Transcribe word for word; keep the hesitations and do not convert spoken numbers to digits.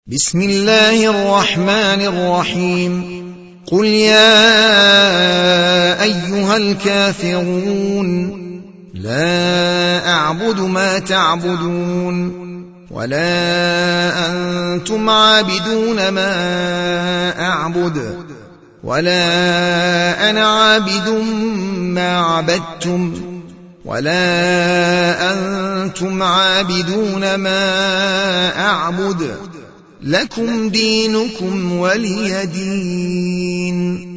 بسم الله الرحمن الرحيم قل يا أيها الكافرون لا أعبد ما تعبدون ولا أنتم عابدون ما أعبد ولا أنا عابد ما عبدتم ولا أنتم عابدون ما أعبد لكم دينكم ولي دين.